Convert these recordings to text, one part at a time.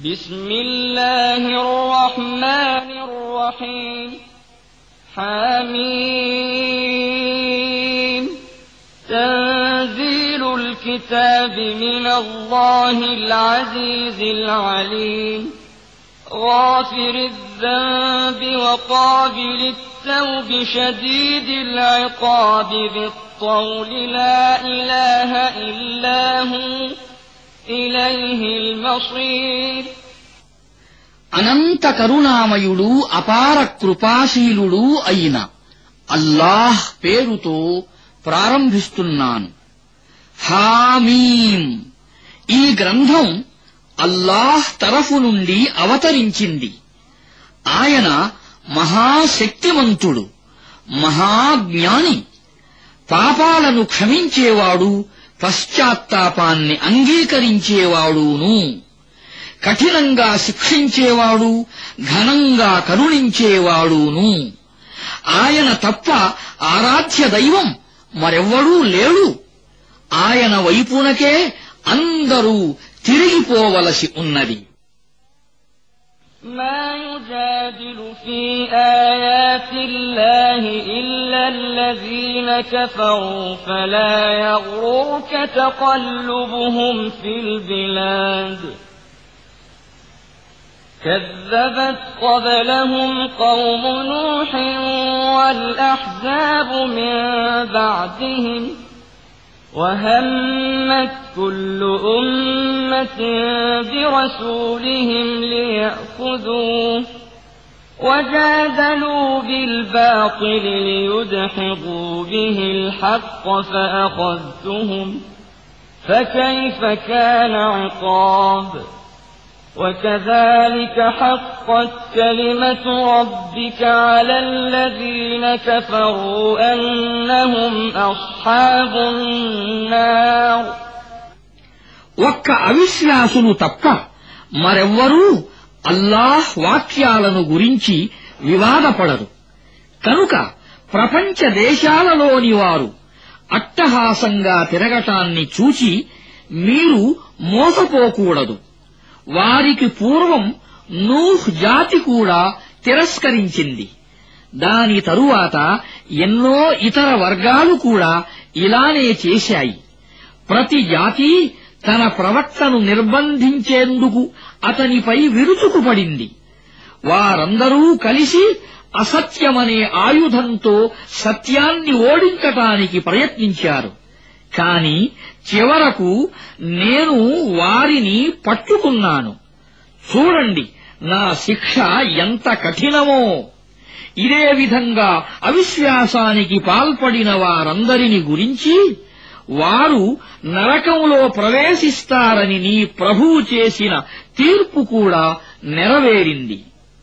بسم الله الرحمن الرحيم حميم تنزيل الكتاب من الله العزيز العليم غافر الذنب وقابل التوب شديد العقاب ذي الطول لا إله إلا هو إليه المصير అనంత కరుణామయుడు అపార కృపాశీలుడు అయిన అల్లాహ్ పేరుతో ప్రారంభిస్తున్నాను. హామీం. ఈ గ్రంథం అల్లాహ్ తరఫు నుండి అవతరించింది. ఆయన మహాశక్తిమంతుడు, మహాజ్ఞాని, పాపాలను క్షమించేవాడు, పశ్చాత్తాపాన్ని అంగీకరించేవాడును, కఠినంగా శిక్షించేవాడు, ఘనంగా కరుణించేవాడును. ఆయన తప్ప ఆరాధ్య దైవం మరెవ్వడూ లేడు. ఆయన వైపునకే అందరూ తిరిగిపోవలసి ఉన్నది. ما يجادل في آيات الله إلا الذين كفروا فلا يغررك تقلبهم في البلاد كذبت قبلهم قوم نوح والأحزاب من بعدهم وهمت كل أمة برسولهم ليأخذوه وجادلوا بالباطل ليدحضوا به الحق فأخذتهم فكيف كان عقاب وكذلك حقت كلمة ربك على الذين كفروا أنهم أصحاب النار ఒక్క అవిశ్వాసులు తప్ప మరెవ్వరూ అల్లాహ్ వాక్యాలను గురించి వివాదపడరు. కనుక ప్రపంచ దేశాలలోని వారు అట్టహాసంగా తిరగటాన్ని చూచి మీరు మోసపోకూడదు. వారికి పూర్వం నూహ్ జాతి కూడా తిరస్కరించింది. దాని తరువాత ఎన్నో ఇతర వర్గాలు కూడా ఇలానే చేశాయి. ప్రతి జాతి తన ప్రవక్తను నిర్బంధించేందుకు అతనిపై విరుచుకుపడింది. వారందరూ కలిసి అసత్యమనే ఆయుధంతో సత్యాన్ని ఓడించటానికి ప్రయత్నించారు. కాని చివరకు నేను వారిని పట్టుకున్నాను. చూడండి నా శిక్ష ఎంత కఠినమో. ఇదే విధంగా అవిశ్వాసానికి పాల్పడిన వారందరిని గురించి వారు నరకంలో ప్రవేశిస్తారని నీ ప్రభువు చేసిన తీర్పు కూడా నెరవేరింది.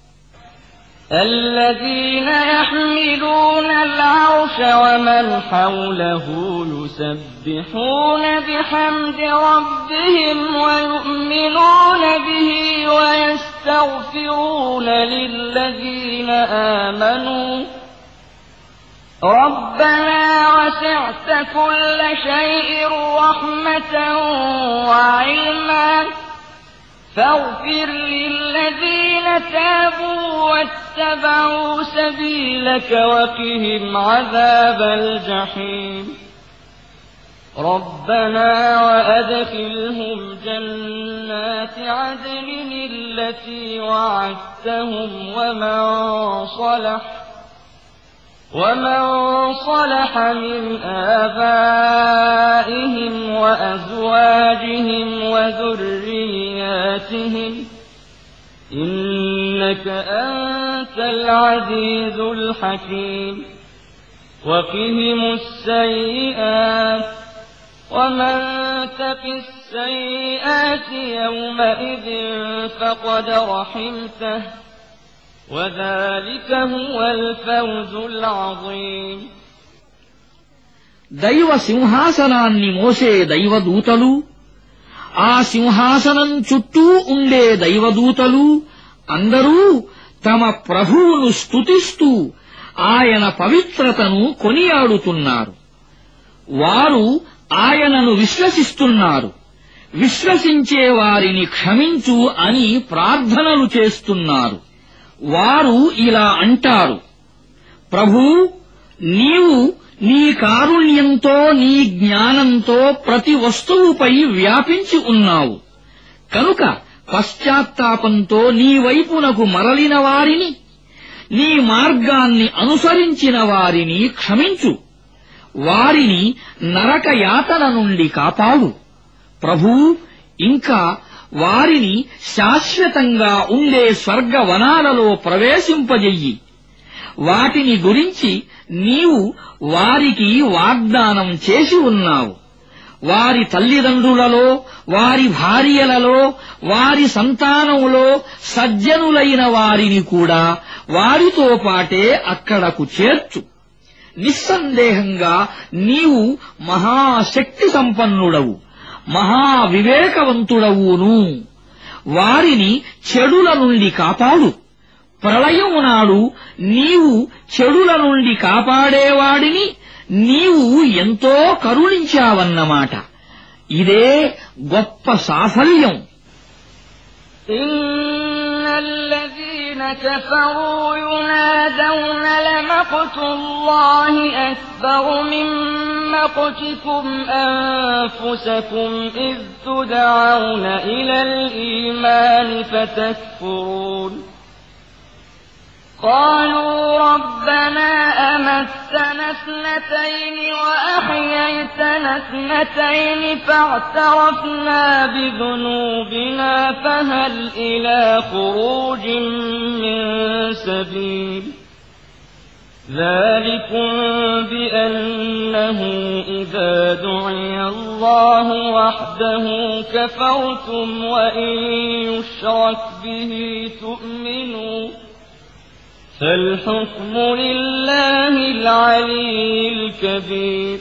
الذين يحملون العرش ومن حوله يسبحون بحمد ربهم ويؤمنون به ويستغفرون للذين آمنوا ربنا وسعت كل شيء رحمة وعلما فاغفر للذين تابوا واتبعوا سبيلك وقهم عذاب الجحيم ربنا وأدخلهم جنات عدن التي وعدتهم ومن صلح من آبائهم وأزواجهم وذرياتهم إنك أنت العزيز الحكيم وقهم السيئات ومن تق السيئات يومئذ فقد رحمته وذلك هو الفوز العظيم దైవ సింహాసనాన్ని మోసే దైవదూతలు, ఆ సింహాసనం చుట్టూ ఉండే దైవదూతలు అందరూ తమ ప్రభువును స్తుతిస్తూ ఆయన పవిత్రతను కొనియాడుతున్నారు. వారు ఆయనను విశ్వసిస్తున్నారు. విశ్వసించే వారిని క్షమించు అని ప్రార్థనలు చేస్తున్నారు. వారు ఇలా అంటారు: ప్రభూ, నీవు నీ కారుణ్యంతో నీ జ్ఞానంతో ప్రతి వస్తువుపై వ్యాపించి ఉన్నావు. కనుక పశ్చాత్తాపంతో నీ వైపునకు మరలిన వారిని, నీ మార్గాన్ని అనుసరించిన వారిని క్షమించు. వారిని నరకయాతన నుండి కాపాడు. ప్రభూ, ఇంకా వారిని శాశ్వతంగా ఉండే స్వర్గవనాలలో ప్రవేశింపజెయ్యి. వాటిని గురించి నీవు వారికి వాగ్దానం చేసి ఉన్నావు. వారి తల్లిదండ్రులలో, వారి భార్యలలో, వారి సంతానంలో సజ్జనులైన వారిని కూడా వారితో పాటే అక్కడకు చేర్చు. నిస్సందేహంగా నీవు మహాశక్తి సంపన్నుడవు, మహావివేకవంతుడవును. వారిని చెడుల నుండి కాపాడు. ప్రళయం నాడు నీవు చెడుల నుండి కాపాడేవాడిని నీవు ఎంతో కరుణించావన్నమాట. ఇదే గొప్ప సాఫల్యం. الذين كفروا ينادون لمقت الله أكبر من مقتكم أنفسكم إذ تدعون إلى الإيمان فتكفرون قالوا ربنا أمتنا اثنتين وأحييتنا اثنتين فاعترفنا بذنوبنا فهل إلى خروج من سبيل ذلكم بأنه إذا دعي الله وحده كفرتم وإن يشرك به تؤمنوا فالحكم لله العلي الكبير.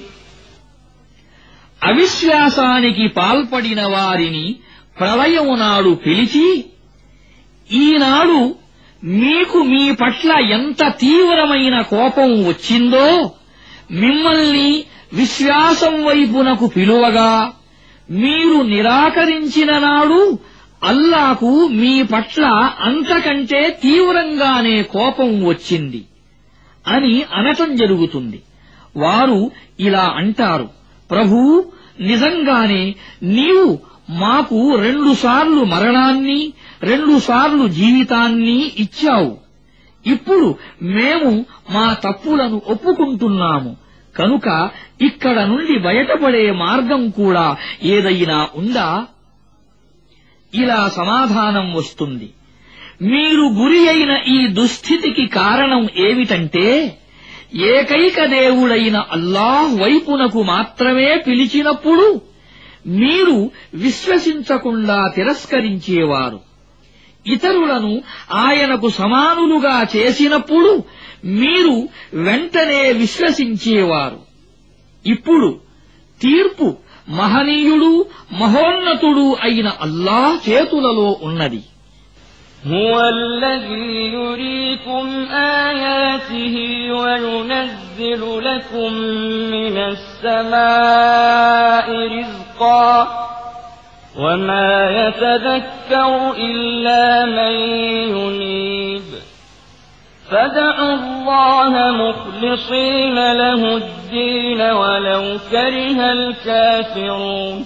అవిశ్వాసానికి పాల్పడిన వారిని ప్రళయం నాడు పిలిచి, ఈనాడు మీకు మీ పట్ల ఎంత తీవ్రమైన కోపం వచ్చిందో మిమ్మల్ని విశ్వాసం వైపునకు పిలువగా మీరు నిరాకరించిన నాడు అల్లాకు మీ పట్ల అంతకంటే తీవ్రంగానే కోపం వచ్చింది అని అనటం జరుగుతుంది. వారు ఇలా అంటారు: ప్రభూ, నిజంగానే నీవు మాకు 2 సార్లు మరణాన్ని 2 సార్లు జీవితాన్ని ఇచ్చావు. ఇప్పుడు మేము మా తప్పులను ఒప్పుకుంటున్నాము. కనుక ఇక్కడ నుండి బయటపడే మార్గం కూడా ఏదైనా ఉందా? ఇలా సమాధానం వస్తుంది: మీరు గురి అయిన ఈ దుస్థితికి కారణం ఏమిటంటే, ఏకైక దేవుడైన అల్లాహ్ వైపునకు మాత్రమే పిలిచినప్పుడు మీరు విశ్వసించకుండా తిరస్కరించేవారు. ఇతరులను ఆయనకు సమానులుగా చేసినప్పుడు మీరు వెంటనే విశ్వసించేవారు. ఇప్పుడు తీర్పు మహనీయుడు మహోన్నతుడు అయిన అల్లాహ్ చేతులలో ఉన్నది. هو الذي يريكم آياته وينزل لكم من السماء رزقا وما يتذكر إلا من ينيب فادعوا الله مخلصين له الدين ولو كره الكافرون.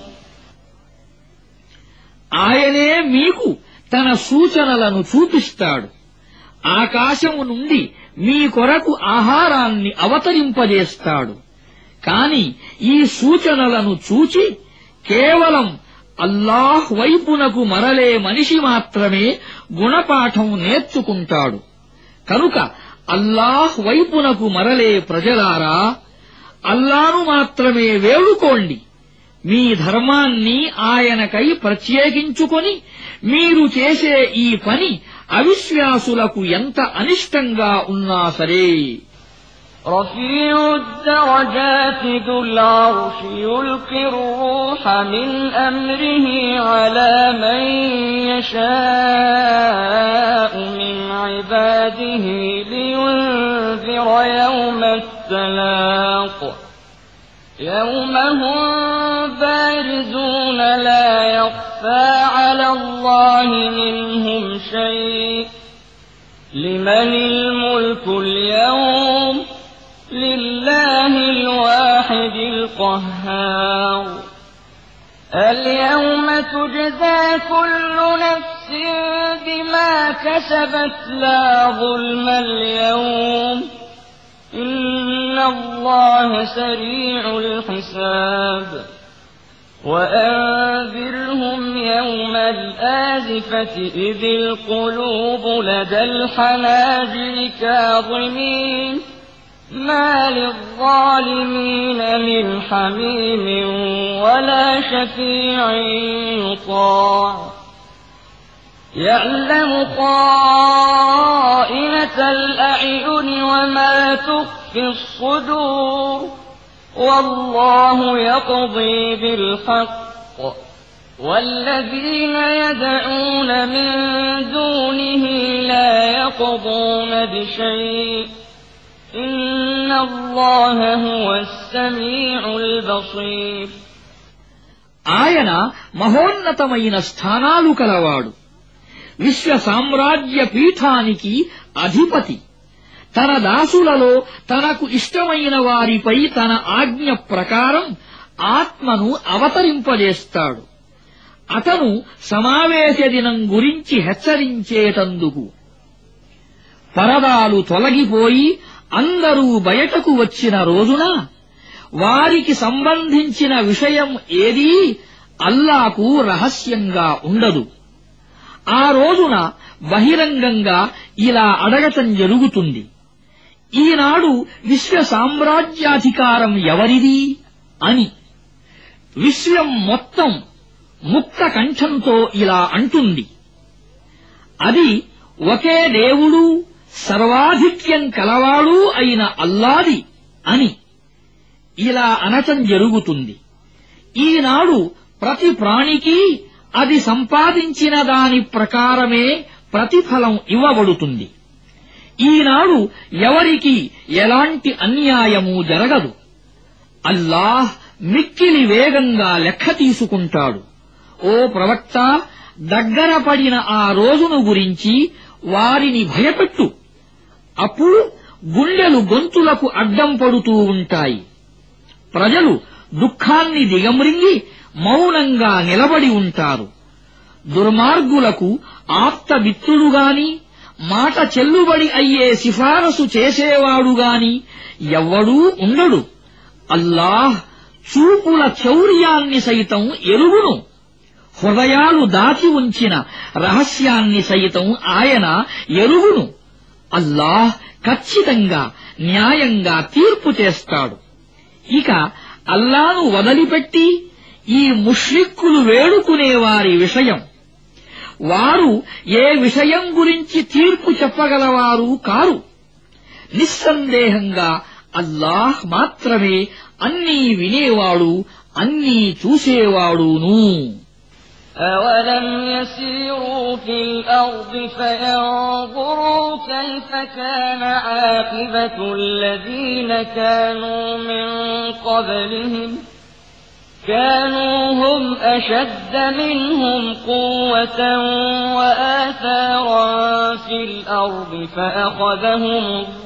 ఆయనే మీకు తన సూచనలను చూపిస్తాడు. ఆకాశము నుండి మీ కొరకు ఆహారాన్ని అవతరింపజేస్తాడు. కాని ఈ సూచనలను చూచి కేవలం అల్లాహ్ వైపునకు మరలే మనిషి మాత్రమే గుణపాఠం నేర్చుకుంటాడు. కనుక అల్లాహ్ వైపునకు మరలే ప్రజలారా, అల్లాను మాత్రమే వేడుకోండి. మీ ధర్మాన్ని ఆయనకై ప్రత్యేకించుకొని మీరు చేసే ఈ పని అవిశ్వాసులకు ఎంత అనిష్టంగా ఉన్నా సరే. رفيع الدرجات ذو العرش يلقي الروح من أمره على من يشاء من عباده لينذر يوم التلاق يوم هم بارزون لا يخفى على الله منهم شيء لمن الملك اليوم لله الواحد القهار اليوم تجزى كل نفس بما كسبت لا ظلم اليوم إن الله سريع الحساب وأنذرهم يوم الآزفة إذ القلوب لدى الحناجر كاظمين ما للظالمين من حميم ولا شفيع يطاع يعلم خائنة الأعين وما تخفي الصدور والله يقضي بالحق والذين يدعون من دونه لا يقضون بشيء إن الله هو السميع البصير ఆయన మహోన్నతమైన స్థానాలు కలవాడు విశ్వ సామ్రాజ్య పీఠానికి అధిపతి తన దాసులలో తనకు ఇష్టమైన వారిపై తన ఆజ్ఞ ప్రకారం ఆత్మను అవతరింపజేస్తాడు అతను సమావేశ దినం గురించి హెచ్చరించేటందుకు పరదాలు తొలగిపోయి అందరూ బయటకు వచ్చిన రోజున వారికి సంబంధించిన విషయం ఏదీ అల్లాకు రహస్యంగా ఉండదు ఆ రోజున బహిరంగంగా ఇలా అడగటం జరుగుతుంది ఈనాడు విశ్వ సామ్రాజ్యాధికారం ఎవరిది అని విశ్వం మొత్తం ముక్త కంఠంతో ఇలా అంటుంది అది ఒకే దేవుడు సర్వాధిక్యం కలవాడు అయిన అల్లాది అని ఇలా అనటం జరుగుతుంది ఈనాడు ప్రతి ప్రాణికి అది సంపాదించిన దాని ప్రకారమే ప్రతిఫలం ఇవ్వబడుతుంది ఈనాడు ఎవరికి ఎలాంటి అన్యాయమూ జరగదు అల్లాహ్ మిక్కిలి వేగంగా లెక్క తీసుకుంటాడు ఓ ప్రవక్త దగ్గర పడిన ఆ రోజును గురించి వారిని భయపెట్టు అప్పుడు గుండెలు గొంతులకు అడ్డం పడుతూ ఉంటాయి ప్రజలు దుఃఖాన్ని దిగమ్రింగి మౌనంగా నిలబడి ఉంటారు దుర్మార్గులకు ఆప్తమిత్రుడుగాని మాట చెల్లుబడి అయ్యే సిఫారసు చేసేవాడుగాని ఎవ్వడూ ఉండడు అల్లాహ్ చూపుల చౌర్యాన్ని సైతం ఎరుగును హృదయాలు దాచి ఉంచిన రహస్యాన్ని సైతం ఆయన ఎరుగును అల్లాహ్ ఖచ్చితంగా న్యాయంగా తీర్పు చేస్తాడు ఇక అల్లాను వదిలిపెట్టి ఈ ముష్రిక్కులు వేడుకునేవారి విషయం వారు ఏ విషయం గురించి తీర్పు చెప్పగలవారు కారు నిస్సందేహంగా అల్లాహ్ మాత్రమే అన్నీ వినేవాడు అన్నీ చూసేవాడును أَوَلَمْ يَسِيرُوا فِي الْأَرْضِ فَيَنظُرُوا كَيْفَ كَانَ عَاقِبَةُ الَّذِينَ كَانُوا مِن قَبْلِهِمْ كَانُوا هُمْ أَشَدَّ مِنْهُمْ قُوَّةً وَآثَارًا فِي الْأَرْضِ فَأَخَذَهُمُ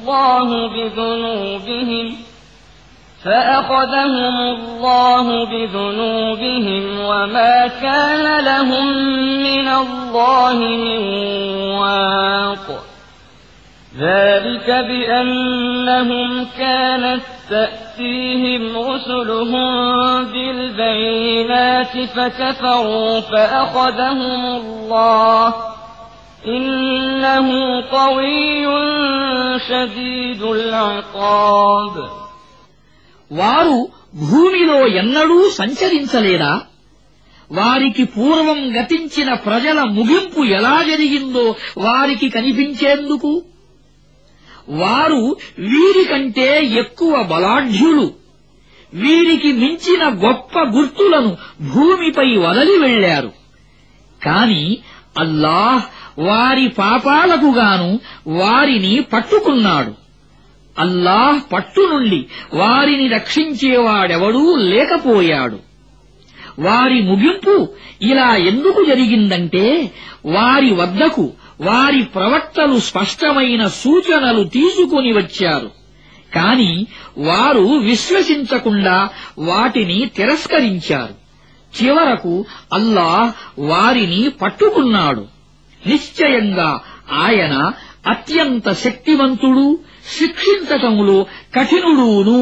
اللَّهُ بِذُنُوبِهِمْ وَمَا كَانَ لَهُم مِّنَ اللَّهِ مِن وَاقٍ ذَلِكَ بِأَنَّهُمْ كَانَتْ تَأْتِيهِمْ رُسُلُهُم بِالْبَيِّنَاتِ فَكَفَرُوا فَأَخَذَهُمُ اللَّهُ إِنَّهُ قَوِيٌّ شَدِيدُ الْعِقَابِ వారు భూమిలో ఎన్నడూ సంచరించలేదా వారికి పూర్వం గతించిన ప్రజల ముగింపు ఎలా జరిగిందో వారికి కనిపించేందుకు వారు వీరికంటే ఎక్కువ బలాఢ్యులు వీరికి మించిన గొప్ప గుర్తులను భూమిపై వదలి వెళ్లారు కాని అల్లాహ్ వారి పాపాలకు గాను వారిని పట్టుకున్నాడు అల్లాహ్ పట్టు నుండి వారిని రక్షించేవాడెవడూ లేకపోయాడు వారి ముగింపు ఇలా ఎందుకు జరిగిందంటే వారి వద్దకు వారి ప్రవక్తలు స్పష్టమైన సూచనలు తీసుకుని వచ్చారు. కాని వారు విశ్వసించకుండా వాటిని తిరస్కరించారు. చివరకు అల్లాహ్ వారిని పట్టుకున్నాడు. నిశ్చయంగా ఆయన అత్యంత శక్తివంతుడు, శిక్షించటములో కఠినుడును.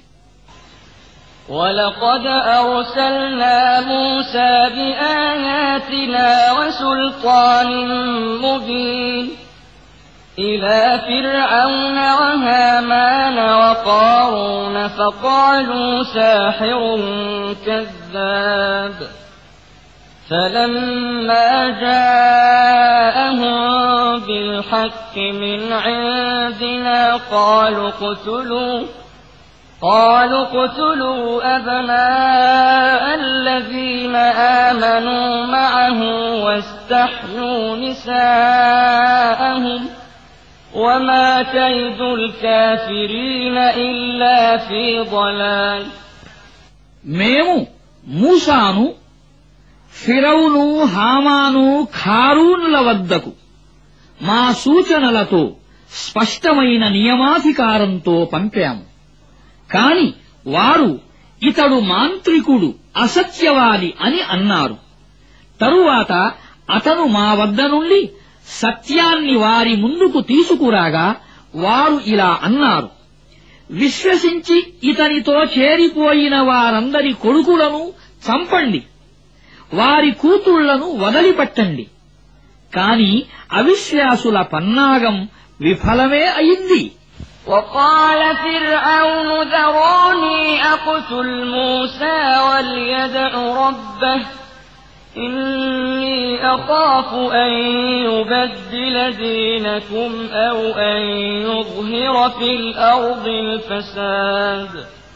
وَلَقَدْ أَرْسَلْنَا مُوسَى بِآيَاتِنَا وَسُلْطَانٍ مُّبِينٍ إِلَى فِرْعَوْنَ وَهَامَانَ وَقَارُونَ فَقَالُوا سَاحِرٌ كَذَّابٌ فَلَمَّا جَاءَهُم بِالْحَقِّ مِنْ عِندِنَا قالوا اقتلوا أبناء الذين آمنوا معه واستحيوا نساءهم وما كيد الكافرين إلا في ضلال. మేము మూసాను ఫిరౌను, హామాను, ఖారూనుల వద్దకు మా సూచనలతో స్పష్టమైన నియమాధికారంతో పంపాము. కాని వారు ఇతడు మాంత్రికుడు, అసత్యవాది అని అన్నారు. తరువాత అతను మా వద్ద నుండి సత్యాన్ని వారి ముందుకు తీసుకురాగా వారు ఇలా అన్నారు: విశ్వసించి ఇతనితో చేరిపోయిన వారందరి కొడుకులను చంపండి, వారి కూతుళ్లను వదిలిపెట్టండి. కాని అవిశ్వాసుల పన్నాగం విఫలమే అయింది. وقال فرعون ذروني أقتل موسى وليدع ربه إني أخاف أن يبدل دينكم أو أن يظهر في الأرض الفساد.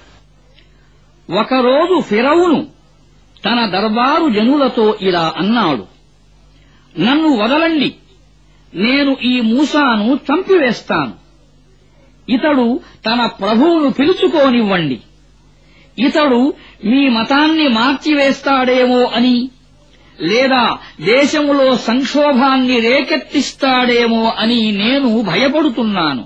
ఒకరోజు ఫిరౌను తన దర్బారు జనులతో ఇలా అన్నాడు: నన్ను వదలండి, నేను ఈ మూసాను చంపివేస్తాను. ఇతడు తన ప్రభువును పిలుచుకోనివ్వండి. ఇతడు మీ మతాన్ని మార్చివేస్తాడేమో అని, లేదా దేశములో సంక్షోభాన్ని రేకెత్తిస్తాడేమో అని నేను భయపడుతున్నాను.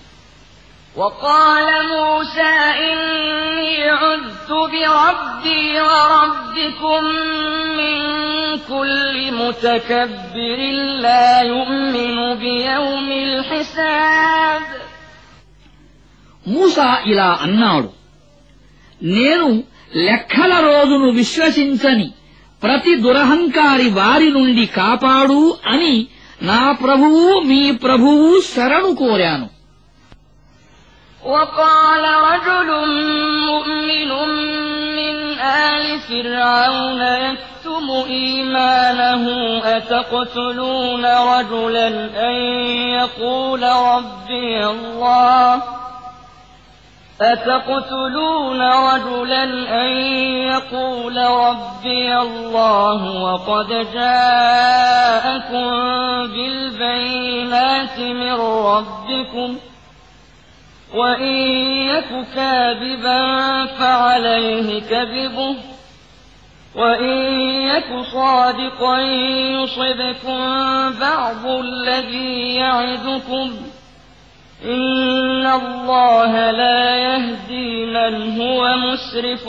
وقال موسى إني عذت بربي وربكم من كل متكبر لا يؤمن بيوم الحساب. మూసా ఇలా అన్నాడు: నేను లెక్కల రోజును విశ్వసించని ప్రతి దురహంకారి వారి నుండి కాపాడు అని నా ప్రభువు మీ ప్రభువు శరణు కోరాను. وقال رجل مؤمن من آل فرعون يكتم إيمانه أتقتلون رجلا أن يقول ربي الله وقد جاءكم بالبينات من ربكم وإن يك كاذبا فعليه كذبه وإن يك صادقا يصبكم بعض الذي يعدكم إن الله لا يهدي من هو مسرف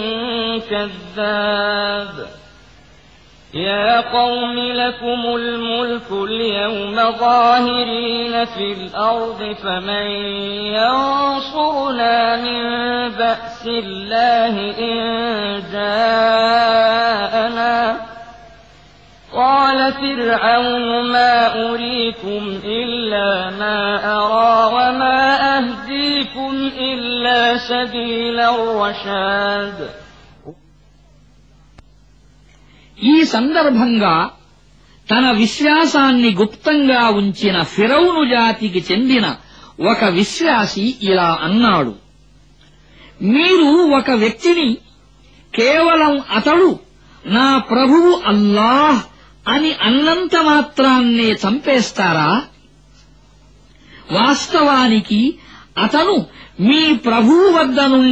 كذاب. يا قوم لكم الملك اليوم ظاهرين في الأرض فمن ينصرنا من بأس الله إن جاءنا. قال فرعون ما أريكم إلا ما أرى وما أهديكم إلا سبيل الرشاد. ఈ సందర్భంగా తన విశ్వాసాన్ని గుప్తంగా ఉంచిన ఫిరౌను జాతికి చెందిన ఒక విశ్వాసి ఇలా అన్నాడు: మీరు ఒక వ్యక్తిని కేవలం అతడు నా ప్రభువు అల్లాహ్ అని అన్నంత మాత్రాన్నే చంపేస్తారా? వాస్తవానికి అతను మీ ప్రభువు వద్ద నుండి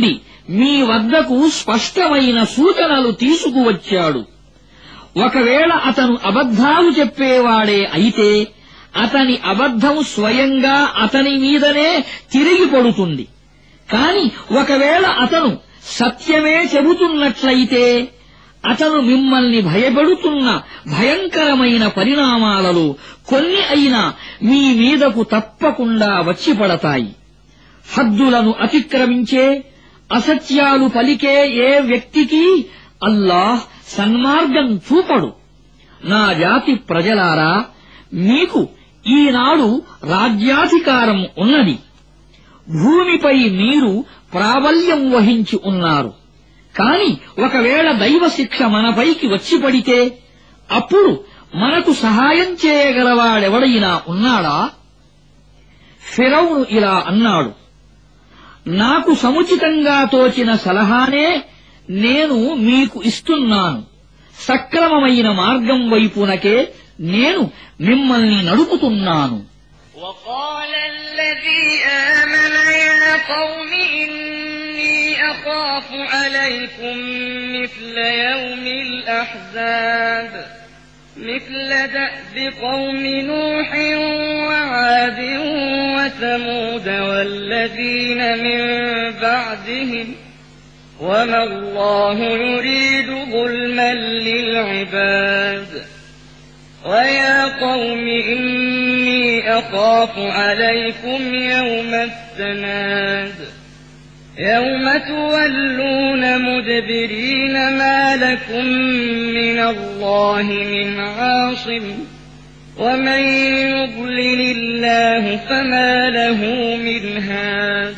మీ వద్దకు స్పష్టమైన సూచనలు తీసుకువచ్చాడు. ఒకవేళ అతను అబద్ధాలు చెప్పేవాడే అయితే అతని అబద్ధం స్వయంగా అతని మీదనే తిరిగి పడుతుంది. కాని ఒకవేళ అతను సత్యమే చెబుతున్నట్లయితే అతను మిమ్మల్ని భయపెడుతున్న భయంకరమైన పరిణామాలలో కొన్ని అయినా మీ మీదకు తప్పకుండా వచ్చి పడతాయి. హద్దులను అతిక్రమించే అసత్యాలు పలికే ఏ వ్యక్తికి అల్లాహ్ సన్మార్గం చూపడు. నా జాతి ప్రజలారా, మీకు ఈనాడు రాజ్యాధికారం ఉన్నది. భూమిపై మీరు ప్రాబల్యం వహించి ఉన్నారు. కాని ఒకవేళ దైవశిక్ష మనపైకి వచ్చి పడితే అప్పుడు మనకు సహాయం చేయగలవాడెవడైనా ఉన్నాడా? ఫిరౌను ఇలా అన్నాడు, నాకు సముచితంగా తోచిన సలహానే నేను మీకు ఇస్తున్నాను. సక్రమమైన మార్గం వైపునకే నేను మిమ్మల్ని నడుపుతున్నాను. وقال الذي آمن يا قوم إني أخاف عليكم مثل يوم الأحزاب مثل دأب قوم نوح وعاد وثمود والذين من بعدهم وما الله يريد ظلما للعباد ويا قوم إني أخاف عليكم يوم التناد يوم تولون مدبرين ما لكم من الله من عاصم ومن يضلل الله فما له من هاد.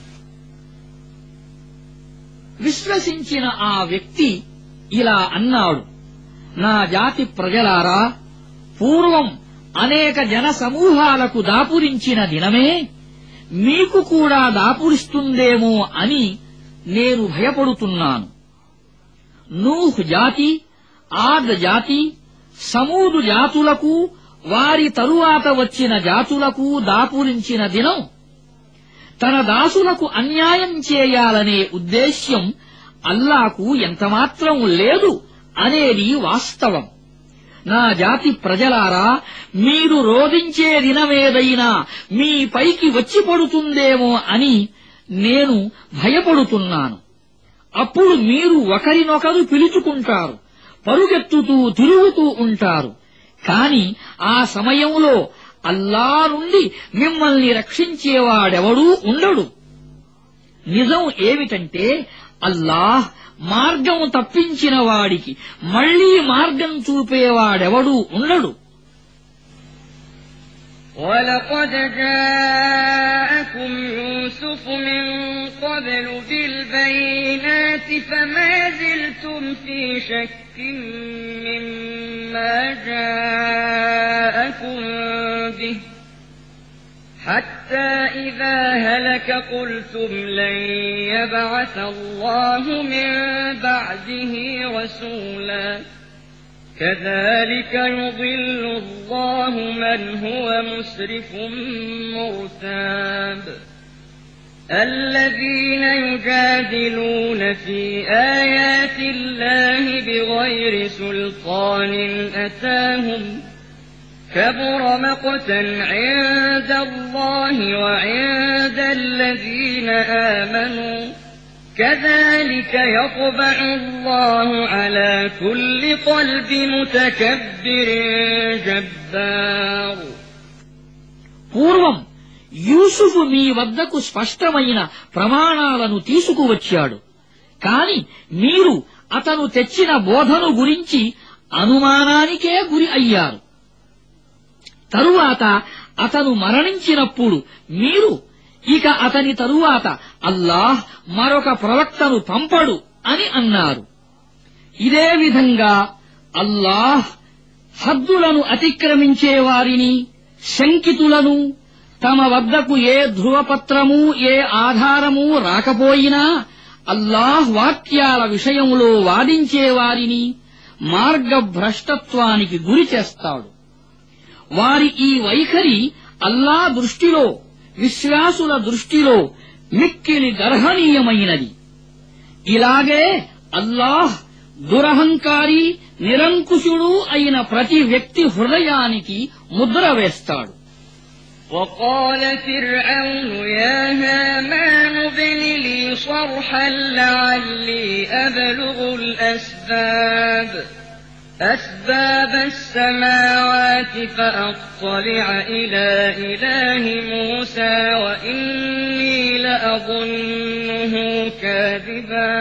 విశ్వసించిన ఆ వ్యక్తి ఇలా అన్నాడు, నా జాతి ప్రజలారా, పూర్వం అనేక జన సమూహాలకు దాపురించిన దినమే మీకు కూడా దాపురిస్తుందేమో అని నేను భయపడుతున్నాను. నూహ్ జాతి, ఆద్ జాతి, సమూదు జాతులకు వారి తరువాత వచ్చిన జాతులకు దాపురించిన దినం తన దాసులకు అన్యాయం చేయాలనే ఉద్దేశ్యం అల్లాకు ఎంతమాత్రం లేదు అనేది వాస్తవం. నా జాతి ప్రజలారా, మీరు రోధించే దినమేదైనా మీ పైకి వచ్చి పడుతుందేమో అని నేను భయపడుతున్నాను. అప్పుడు మీరు ఒకరినొకరు పిలుచుకుంటారు, పరుగెత్తుతూ తిరుగుతూ ఉంటారు. కాని ఆ సమయంలో అల్లా నుండి మిమ్మల్ని రక్షించేవాడెవడూ ఉండడు. నిజం ఏమిటంటే అల్లాహ్ మార్గం తప్పించిన వాడికి మళ్లీ మార్గం చూపేవాడెవడూ ఉండడు. وَلَقَدْ جَاءَكُمْ يُوسُفُ مِنْ قَبْلُ بِالْبَيِّنَاتِ فَمَا زِلْتُمْ فِي شَكٍّ مِّمَّا جَاءَكُمْ بِهِ حَتَّى إِذَا هَلَكَ قُلْتُمْ لَن يَبْعَثَ اللَّهُ مِن بَعْدِهِ رَسُولًا كَذَلِكَ يُضِلُّ اللَّهُ مَنْ هُوَ مُسْرِفٌ مُرْتَابٌ الَّذِينَ يُجَادِلُونَ فِي آيَاتِ اللَّهِ بِغَيْرِ سُلْطَانٍ أَتَاهُمْ كَبُرَ مَقْتًا عِندَ اللَّهِ وَعِندَ الَّذِينَ آمَنُوا كَذَلِكَ يَطْبَعُ اللَّهُ عَلَى كُلِّ قَلْبِ مُتَكَبِّرٍ جَبَّارٍ. పూర్వం యూసుఫు మీ వద్దకు స్పష్టమైన ప్రమాణాలను తీసుకువచ్చాడు. కాని మీరు అతను తెచ్చిన బోధను గురించి అనుమానానికే గురి అయ్యారు. తరువాత అతను మరణించినప్పుడు మీరు ఇక అతని తరువాత అల్లాహ్ మరొక ప్రవక్తను పంపడు అని అన్నారు. ఇదే విధంగా అల్లాహ్ హద్దులను అతిక్రమించే వారిని, శంకితులను, తమ వద్దకు ఏ ధృవపత్రమూ ఏ ఆధారమూ రాకపోయినా అల్లాహ్ వాక్యాల విషయంలో వాదించేవారిని మార్గభ్రష్టత్వానికి గురి చేస్తాడు. వారి ఈ వైఖరి అల్లా దృష్టిలో, విశ్వాసుల దృష్టిలో మిక్కిలి గర్హనీయమైనది. ఇలాగే అల్లాహ్ దురహంకారి నిరంకుశుడు అయిన ప్రతి వ్యక్తి హృదయానికి ముద్ర వేస్తాడు. وقال فرعون يا هامان ابن لي صرحا لعلي أبلغ أسباب السماوات فأطلع إلى إله موسى وإني لأظنه كاذبا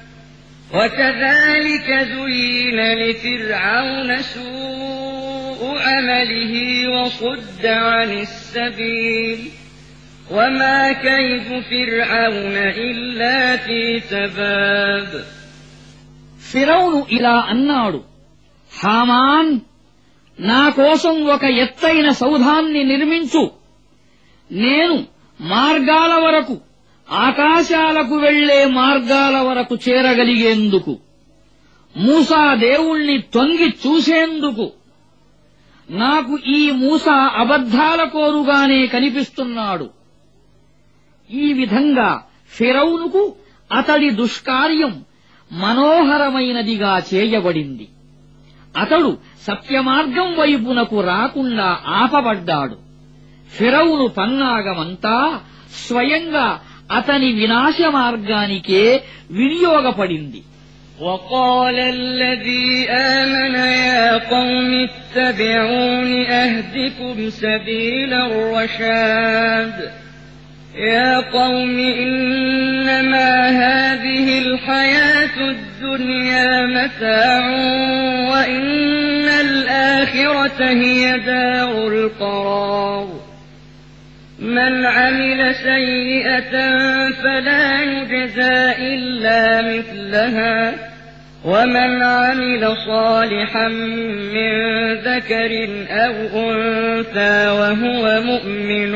وكذلك زين لفرعون سوء عمله وصد عن السبيل وما كيد فرعون إلا في تباب. ఫిరౌను ఇలా అన్నాడు, హామాన్, నా కోసం ఒక ఎత్తైన సౌధాన్ని నిర్మించు. నేను మార్గాల వరకు, ఆకాశాలకు వెళ్లే మార్గాల వరకు చేరగలిగేందుకు, మూసా దేవుణ్ణి తొంగి చూసేందుకు. నాకు ఈ మూసా అబద్ధాల కోరుగానే కనిపిస్తున్నాడు. ఈ విధంగా ఫిరౌనుకు అతడి దుష్కార్యం మనోహరమైనదిగా చేయబడింది. అతడు సత్యమార్గం వైపునకు రాకుండా ఆపబడ్డాడు. ఫిరౌను పన్నాగమంతా స్వయంగా అతని వినాశ మార్గానికే వినియోగపడింది. وقال الذي آمن يا قوم اتبعون أهدكم سبيل الرشاد يا قوم إنما هذه الحياة الدنيا متاع وإن الآخرة هي دار القرار من عمل سيئة فلا يجزى إلا مثلها ومن عمل صالحا من ذكر أو أنثى وهو مؤمن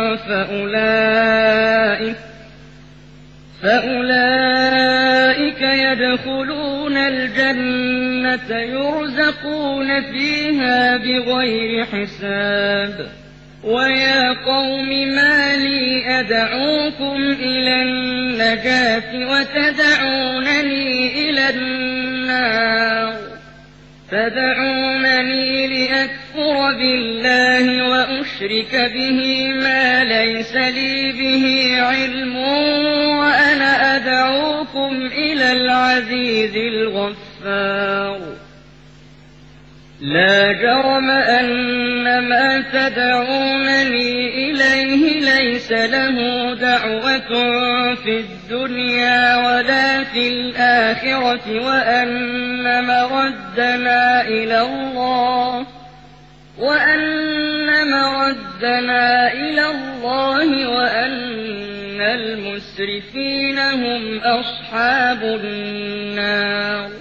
فأولئك يدخلون الجنة يرزقون فيها بغير حساب. ويا قوم ما لي أدعوكم إلى النجاة وتدعونني إلى النار تدعونني لأكفر بالله وأشرك به ما ليس لي به علم وأنا أدعوكم إلى العزيز الغفار. لا جرم أن ما تدعونني إليه ليس له دعوة في الدنيا ولا في الآخرة وأن مردنا إلى الله وأن المسرفين هم أصحاب النار.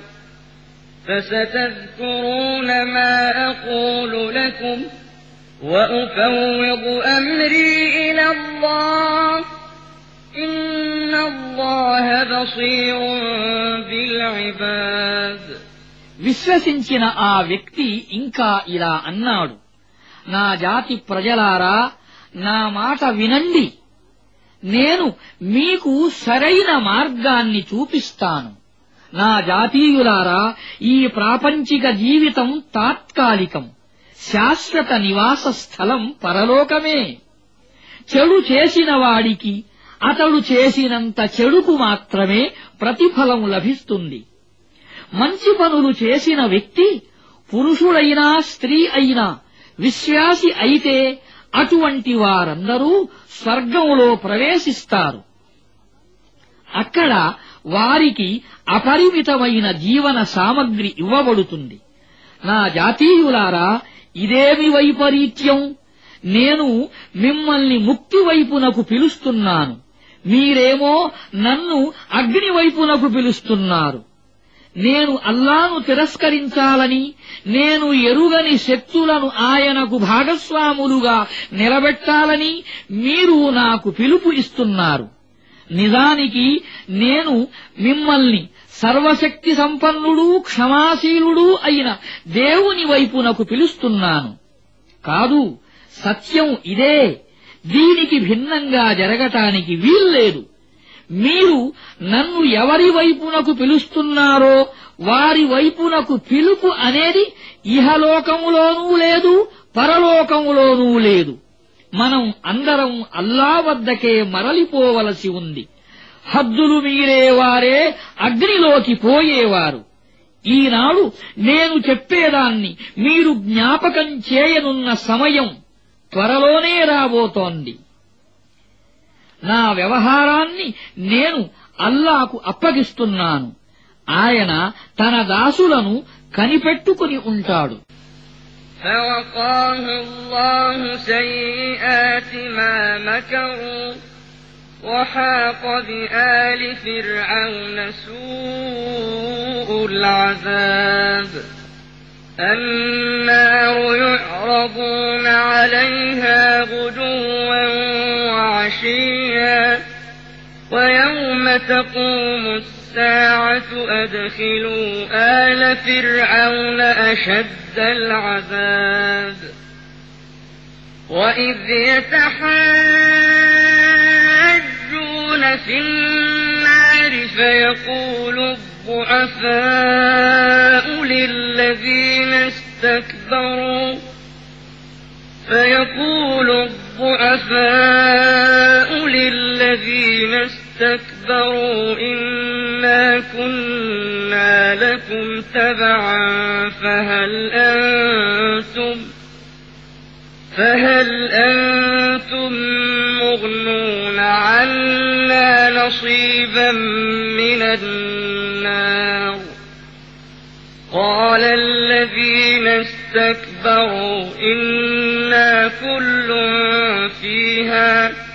فستذكرون ما أقول لكم وأفوض أمري إلى الله إن الله بصير بالعباد. విశ్వసించిన ఆ వ్యక్తి ఇంకా ఇలా అన్నాడు, నా జాతి ప్రజలారా, నా మాట వినండి. నేను మీకు సరైన మార్గాన్ని చూపిస్తాను. నా జాతీయులారా, ఈ ప్రాపంచిక జీవితం తాత్కాలికం. శాశ్వత నివాస స్థలం పరలోకమే. చెడు చేసిన వాడికి అతడు చేసినంత చెడుకు మాత్రమే ప్రతిఫలం లభిస్తుంది. మంచి పనులు చేసిన వ్యక్తి పురుషుడైనా స్త్రీ అయినా విశ్వాసి అయితే అటువంటి వారందరూ స్వర్గంలో ప్రవేశిస్తారు. అక్కడ వారికి అపరిమితమైన జీవన సామగ్రి ఇవ్వబడుతుంది. నా జాతీయులారా, ఇదేమి వైపరీత్యం! నేను మిమ్మల్ని ముక్తి వైపునకు పిలుస్తున్నాను, మీరేమో నన్ను అగ్ని వైపునకు పిలుస్తున్నారు. నేను అల్లాను తిరస్కరించాలని, నేను ఎరుగని శక్తులను ఆయనకు భాగస్వాములుగా నిలబెట్టాలని మీరు నాకు పిలుపు ఇస్తున్నారు. నిజానికి నేను మిమ్మల్ని సర్వశక్తి సంపన్నుడు క్షమాశీలుడు అయిన దేవుని వైపునకు పిలుస్తున్నాను. కాదు, సత్యం ఇదే. దీనికి భిన్నంగా జరగటానికి వీల్లేదు. మీరు నన్ను ఎవరి వైపునకు పిలుస్తున్నారో వారి వైపునకు పిలుపు అనేది ఇహలోకములోనూ లేదు పరలోకములోనూ లేదు. మనం అందరం అల్లా వద్దకే మరలిపోవలసి ఉంది. హద్దులు మీరేవారే అగ్నిలోకి పోయేవారు. ఈనాడు నేను చెప్పేదాన్ని మీరు జ్ఞాపకం చేయనున్న సమయం త్వరలోనే రాబోతోంది. నా వ్యవహారాన్ని నేను అల్లాకు అప్పగిస్తున్నాను. ఆయన తన దాసులను కనిపెట్టుకుని ఉంటాడు. فوقاه الله سيئات ما مكروا وحاق بآل فرعون سوء العذاب النار يعرضون عليها غدوا وعشيا ويوم تقوم الساعة أدخلوا آل فرعون أشد العذاب وإذ يتحاجون في النار فيقول الضعفاء للذين استكبروا إنا كنا لكم تبعا فهل أنتم مغنون عنا نصيبا من النار قال الذين استكبروا إنا كل فيها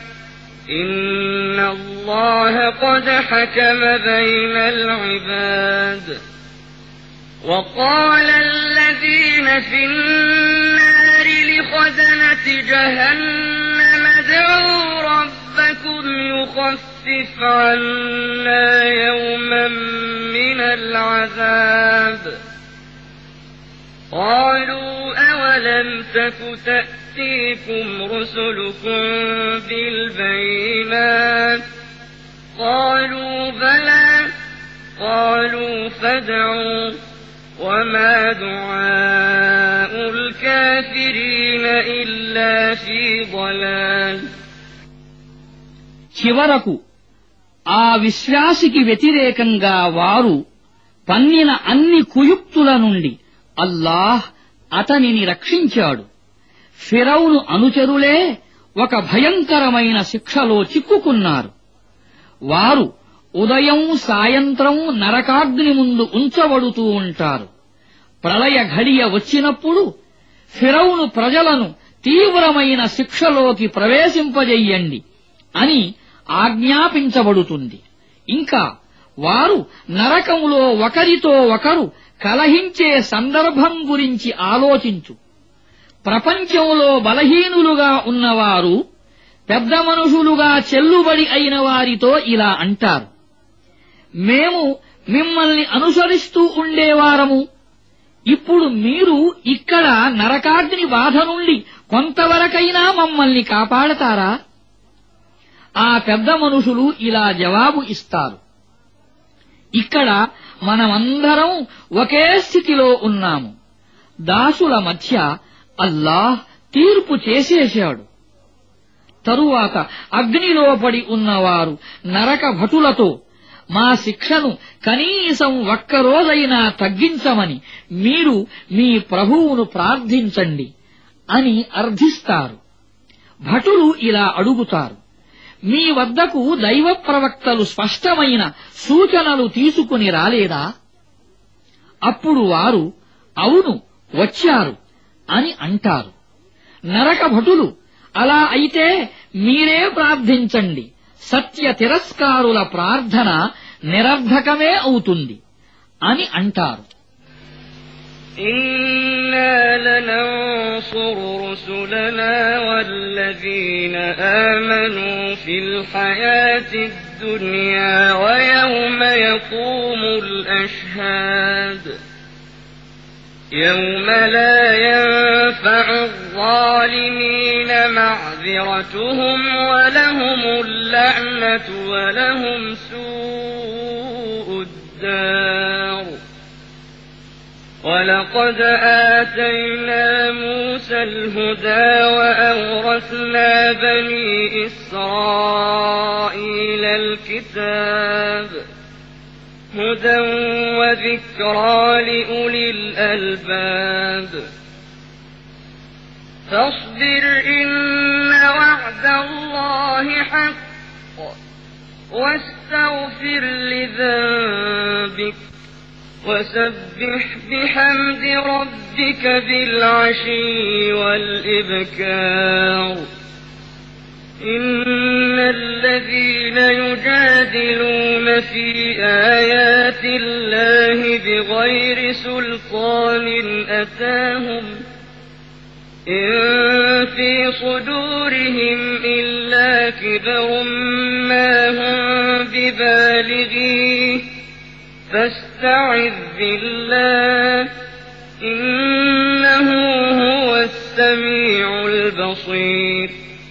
إن الله قد حكم بين العباد وقال الذين في النار لخزنة جهنم ادعوا ربكم يخفف عنا يوما من العذاب قالوا أولم تك تأتيكم رسلكم بالبينات قالوا بلى قالوا فادعوا وما دعاء الكافرين إلا في ضلال. చివరకు ఆ విశ్వాసికి వ్యతిరేకంగా వారు పన్నిన అన్ని కుయుక్తుల నుండి అల్లాహ్ అతనిని రక్షించాడు. ఫిరౌను అనుచరులే ఒక భయంకరమైన శిక్షలో చిక్కుకున్నారు. వారు ఉదయం సాయంత్రం నరకాగ్ని ముందు ఉంచబడుతూ ఉంటారు. ప్రళయ ఘడియ వచ్చినప్పుడు ఫిరౌను ప్రజలను తీవ్రమైన శిక్షలోకి ప్రవేశింపజెయ్యండి అని ఆజ్ఞాపించబడుతుంది. ఇంకా వారు నరకములో ఒకరితో ఒకరు కలహించే సందర్భం గురించి ఆలోచించు. ప్రపంచంలో బలహీనులుగా ఉన్నవారు పెద్ద మనుషులుగా చెల్లుబడి అయిన వారితో ఇలా అంటారు, మేము మిమ్మల్ని అనుసరిస్తూ ఉండేవారము. ఇప్పుడు మీరు ఇక్కడ నరకాగ్ని బాధ నుండి కొంతవరకైనా మమ్మల్ని కాపాడతారా? ఆ పెద్ద మనుషులు ఇలా జవాబు ఇస్తారు, ఇక్కడ మనమందరం ఒకే స్థితిలో ఉన్నాము. దాసుల మధ్య అల్లాహ్ తీర్పు చేసేశాడు. తరువాత అగ్నిలో పడి ఉన్నవారు నరక భటులతో మా శిక్షను కనీసం ఒక్కరోజైనా తగ్గించమని మీరు మీ ప్రభువును ప్రార్థించండి అని అర్థిస్తారు. భటులు ఇలా అడుగుతారు, మీ వద్దకు దైవ ప్రవక్తలు స్పష్టమైన సూచనలు తీసుకుని రాలేదా? అప్పుడు వారు అవును వచ్చారు అని అంటారు. నరక భటులు అలా అయితే మీరే ప్రార్థించండి, సత్య తిరస్కారుల ప్రార్థన నిరర్ధకమే అవుతుంది అని అంటారు. إنا لننصر رسلنا والذين آمنوا في الحياة الدنيا ويوم يقوم الأشهاد يوم لا ينفع الظالمين للظالمين معذرتهم ولهم اللعنة ولهم سوء الدار ولقد آتينا موسى الهدى وأورثنا بني إسرائيل الكتاب هدى وذكرى لأولي الألباب فاصبر إن وعد الله حق واستغفر لذنبك وسبح بحمد ربك بالعشي والإبكار إن الذين يجادلون في آيات الله بغير سلطان أتاهم إن في صدورهم إلا كبر ما هم ببالغيه فاستعذ بالله إنه هو السميع البصير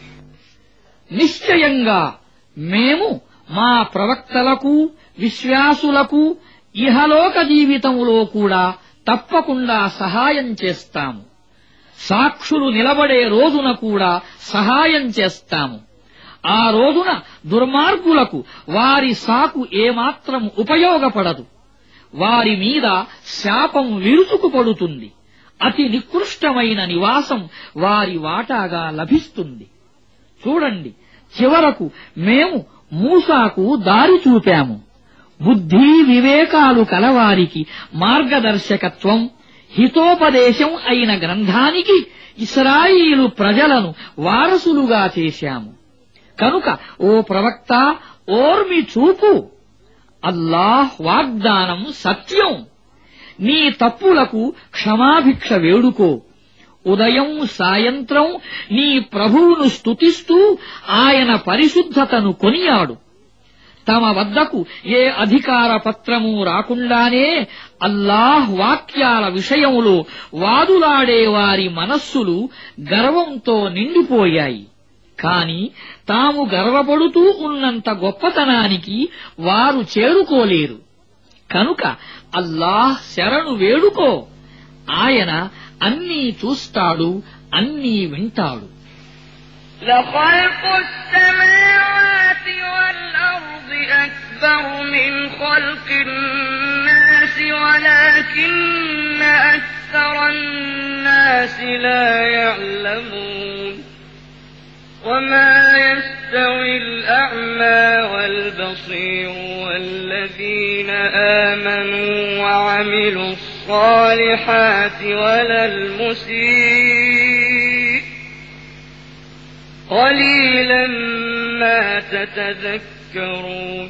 నిశ్చయంగా మేము మా ప్రవక్తలకు విశ్వాసులకు ఇహలోక జీవితంలో కూడా తప్పకుండా సహాయం చేస్తాము. సాక్షులు నిలబడే రోజున కూడా సహాయం చేస్తాము. ఆ రోజున దుర్మార్గులకు వారి సాకు ఏమాత్రం ఉపయోగపడదు. వారి మీద శాపం విరుచుకుపడుతుంది. అతి నికృష్టమైన నివాసం వారి వాటాగా లభిస్తుంది. చూడండి, చివరకు మేము మూసాకు దారి చూపాము. బుద్ధి వివేకాలు కలవారికి మార్గదర్శకత్వం, హితోపదేశం అయిన గ్రంథానికి ఇశ్రాయేలు ప్రజలను వారసులుగా చేశాము. కనుక ఓ ప్రవక్త, ఓర్మి చూపు. అల్లాహ్ వాగ్దానం సత్యం. నీ తప్పులకు క్షమాభిక్ష వేడుకో. ఉదయం సాయంత్రం నీ ప్రభువును స్తుతిస్తూ ఆయన పరిశుద్ధతను కొనియాడు. తమ వద్దకు ఏ అధికార పత్రము రాకుండానే అల్లాహ్ వాక్యాల విషయంలో వాదులాడే వారి మనస్సులు గర్వంతో నిండిపోయాయి. కాని తాము గర్వపడుతూ ఉన్నంత గొప్పతనానికి వారు చేరుకోలేరు. కనుక అల్లాహ్ శరణు వేడుకో. ఆయన అన్నీ చూస్తాడు, అన్నీ వింటాడు. لخلق السماوات والأرض أكبر من خلق الناس ولكن أكثر الناس لا يعلمون وما يستوي الأعمى والبصير والذين آمنوا وعملوا الصالحات ولا المسيء قليلا ما تتذكرون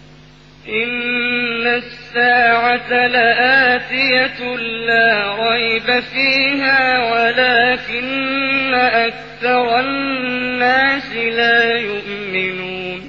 إن الساعة لآتية لا ريب فيها ولكن أكثر الناس لا يؤمنون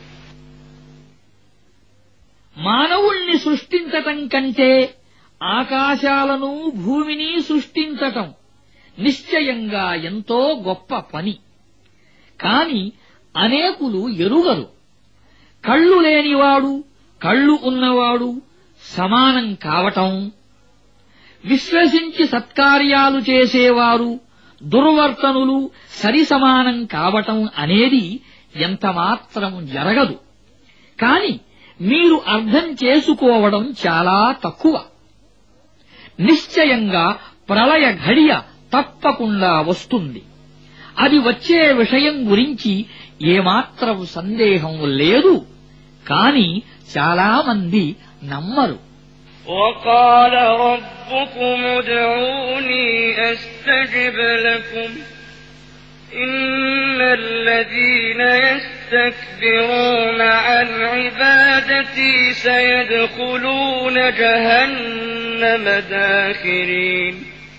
మానవుల్ని సృష్టించటం కంటే ఆకాశాలను భూమిని సృష్టించటం నిశ్చయంగా ఎంతో గొప్ప పని. కాని అనేకులు ఎరుగరు. కళ్ళు లేనివాడు, కళ్ళు ఉన్నవాడు సమానం కావటం, విశ్వసించి సత్కార్యాలు చేసేవారు దుర్వర్తనులు సరిసమానం కావటం అనేది ఎంతమాత్రం జరగదు. కాని మీరు అర్థం చేసుకోవడం చాలా తక్కువ. నిశ్చయంగా ప్రళయ ఘడియ తప్పకుండా వస్తుంది. అది వచ్చే విషయం గురించి ఏమాత్రం సందేహం లేదు. కాని చాలా మంది నమ్మరు. وقال ربكم ادعوني أستجب لكم إن الذين يستكبرون عن عبادتي سيدخلون جهنم داخرين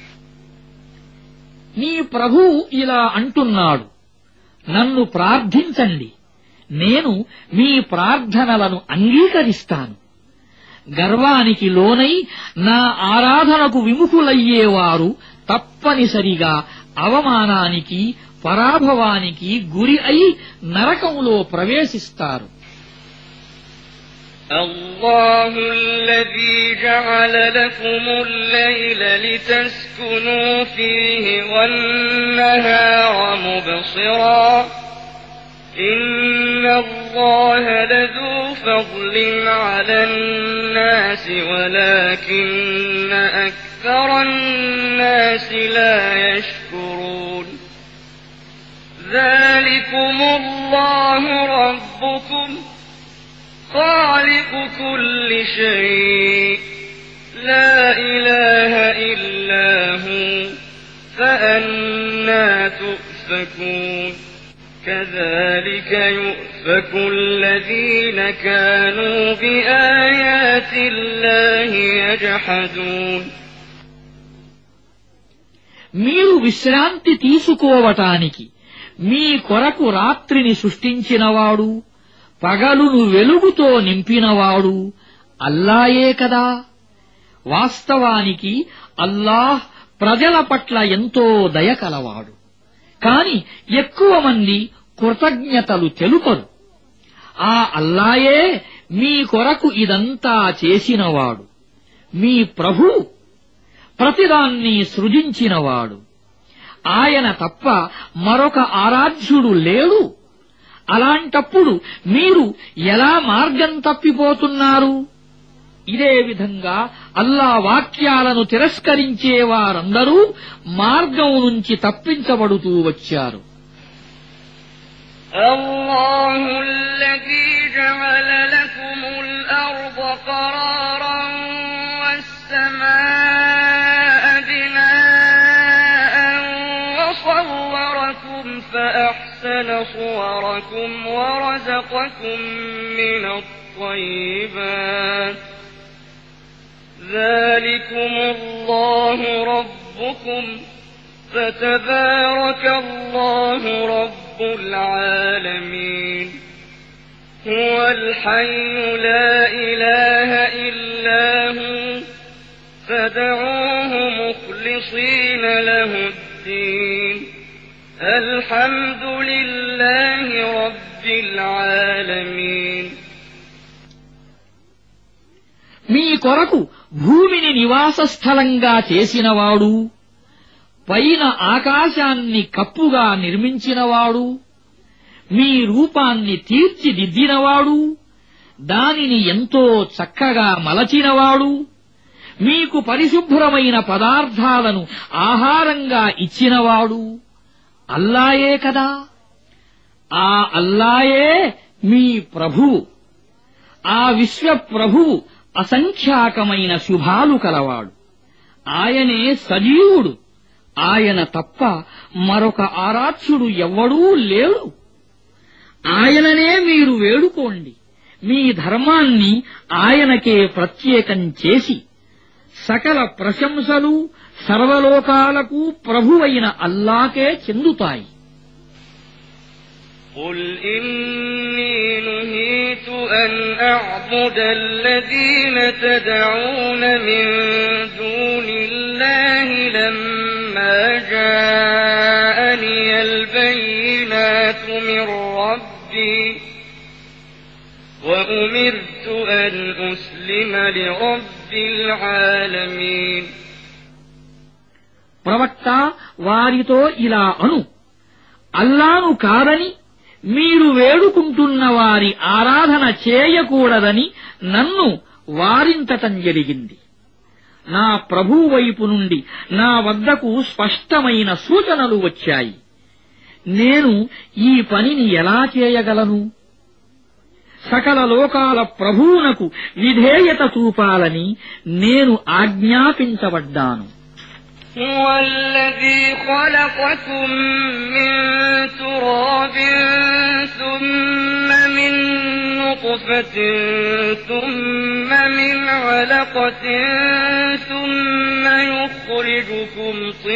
నీ ప్రభువు ఇలా అంటున్నాడు, నన్ను ప్రార్థించండి, నేను మీ ప్రార్థనలను అంగీకరిస్తాను. గర్వానికి లోనై నా ఆరాధనకు విముఖులయ్యేవారు తప్పనిసరిగా అవమానానికి పరాభవానికి గురి అయి నరకంలో ప్రవేశిస్తారు. الله الذي جعل لكم الليل لتسكنوا فيه والنهار مبصرا إن الله لذو فضل على الناس ولكن أكثر الناس لا يشكرون ذلكم الله ربكم خالق كل شيء لا إله إلا هو فأنى تؤفكون كذلك يؤفك الذين كانوا بآيات الله يجحدون మీరు విశ్రాంతి తీసుకోవటానికి మీ కొరకు రాత్రిని సృష్టించినవాడు పగలును వెలుగుతో నింపినవాడు అల్లాయే కదా. వాస్తవానికి అల్లాహ్ ప్రజల పట్ల ఎంతో దయ కలవాడు. కాని ఎక్కువ మంది కృతజ్ఞతలు తెలుపరు. ఆ అల్లాయే మీ కొరకు ఇదంతా చేసినవాడు. మీ ప్రభువు ప్రతిదాన్ని సృజించినవాడు. ఆయన తప్ప మరొక ఆరాధ్యుడు లేడు. అలాంటప్పుడు మీరు ఎలా మార్గం తప్పిపోతున్నారు? ఇదే విధంగా అల్లా వాక్యాలను తిరస్కరించే వారందరూ మార్గం నుంచి తప్పించబడుతూ వచ్చారు. الله الذي جعل لكم الأرض قرارا والسماء بناء وصوركم فأحسن صوركم ورزقكم من الطيبات ذلكم الله ربكم فتبارك الله رب العالمين هو الحي لا إله إلا هو فادعوه مخلصين له الدين الحمد لله رب العالمين మీ కొరకు భూమిని నివాస స్థలంగా చేసినవాడు, పైన ఆకాశాన్ని కప్పుగా నిర్మించినవాడు, మీ రూపాన్ని తీర్చిదిద్దినవాడు, దానిని ఎంతో చక్కగా మలచినవాడు, మీకు పరిశుభ్రమైన పదార్థాలను ఆహారంగా ఇచ్చినవాడు అల్లాయే కదా. ఆ అల్లాయే మీ ప్రభువు. ఆ విశ్వప్రభువు అసంఖ్యాకమైన శుభాలు కలవాడు. ఆయనే సజీవుడు. ఆయన తప్ప మరొక ఆరాధ్యుడు ఎవ్వడూ లేడు. ఆయననే మీరు వేడుకోండి. మీ ధర్మాన్ని ఆయనకే ప్రత్యేకం చేసి సకల ప్రశంసలు సర్వలోకాలకు ప్రభువైన అల్లాకే చెందుతాయి. قل إني نهيت أن أعبد الذين تدعون من دون الله لما جاءني البينات من ربي وأمرت أن أسلم لرب العالمين ప్రవక్త వారితో ఇలా అను, అల్లాను కాదని మీరు వేడుకుంటున్న వారి ఆరాధన చేయకూడదని నన్ను వారించటం జరిగింది. నా ప్రభువు వైపు నుండి నా వద్దకు స్పష్టమైన సూచనలు వచ్చాయి. నేను ఈ పనిని ఎలా చేయగలను? సకల లోకాల ప్రభువునకు విధేయత చూపాలని నేను ఆజ్ఞాపించబడ్డాను. هو الذي خلقكم من تراب ثم من نطفة ثم من علقة ثم يخرجكم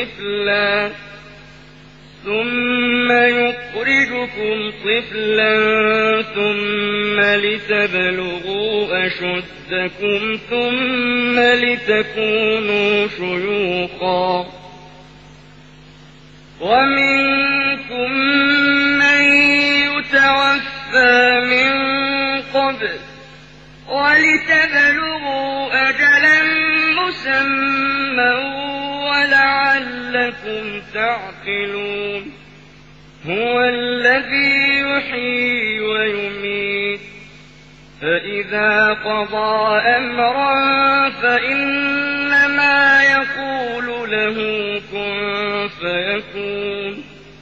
طفلا ثم لتبلغوا أشدكم ثم لتكونوا شيوخا ومنكم من يتوفى من قبل ولتبلغوا أجلا مسمى ولعلكم تعقلون هو الذي يحيي ويميت فإذا قضى أمرا فإنما يقول له كن فيكون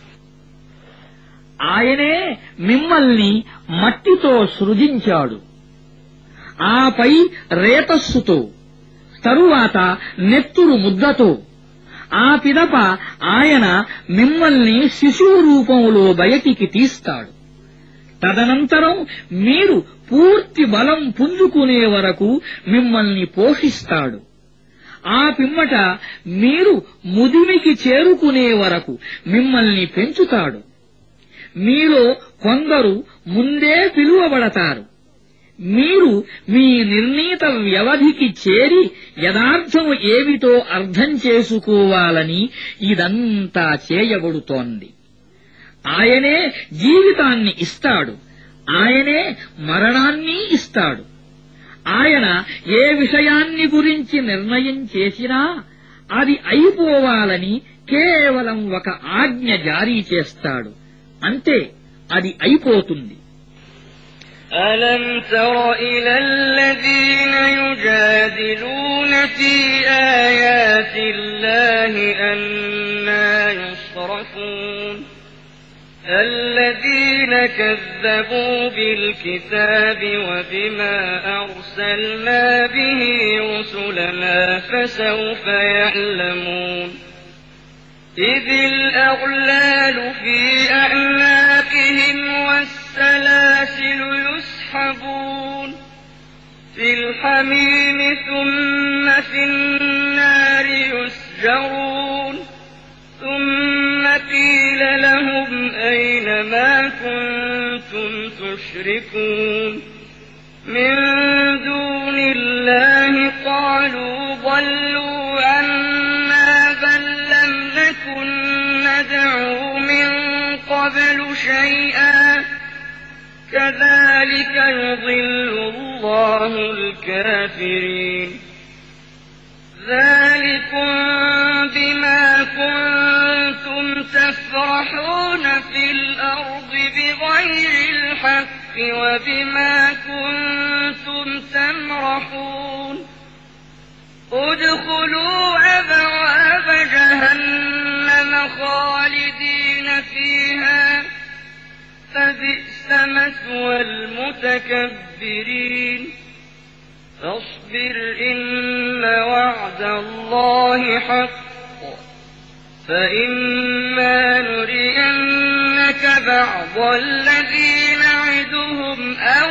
ఆయనే మిమ్మల్ని మట్టితో సృజించాడు, ఆపై రేతస్సుతో, తరువాత నెత్తురు ముద్దతో, ఆ పిదప ఆయన మిమ్మల్ని శిశువు రూపంలో బయటికి తీస్తాడు. తదనంతరం మీరు పూర్తి బలం పుంజుకునే వరకు మిమ్మల్ని పోషిస్తాడు. ఆ పిమ్మట మీరు ముదిమికి చేరుకునే వరకు మిమ్మల్ని పెంచుతాడు. మీలో కొందరు ముందే పిలువబడతారు. మీరు మీ నిర్ణీత వ్యవధికి చేరి యథార్థము ఏమిటో అర్థం చేసుకోవాలని ఇదంతా చేయబడుతోంది. ఆయనే జీవితాన్ని ఇస్తాడు, ఆయనే మరణాన్ని ఇస్తాడు. ఆయన ఏ విషయాన్ని గురించి నిర్ణయం చేసినా అది అయిపోవాలని కేవలం ఒక ఆజ్ఞ జారీ చేస్తాడు, అంతే, అది అయిపోతుంది. ألم تر إلى الذين يجادلون في آيات الله أنى يصرفون الذين كذبوا بالكتاب وبما أرسلنا به رسلنا فسوف يعلمون إذ الأغلال في أعناقهم والسلاسل يسحبون في الحميم ثم في النار يسجرون ثم قيل لهم أين ما كنتم تشركون من دون الله قالوا ضلوا عنا بل لم نكن ندعو من قبل شيئا كذلك يضل الله الكافرين ذلكم بما كنتم تفرحون في الأرض بغير الحق وبما كنتم تمرحون ادخلوا أبواب جهنم خالدين فيها فبئس مثوى المتكبرين فاصبر إن وعد الله حق فإما نرينك بعض الذي نعدهم أو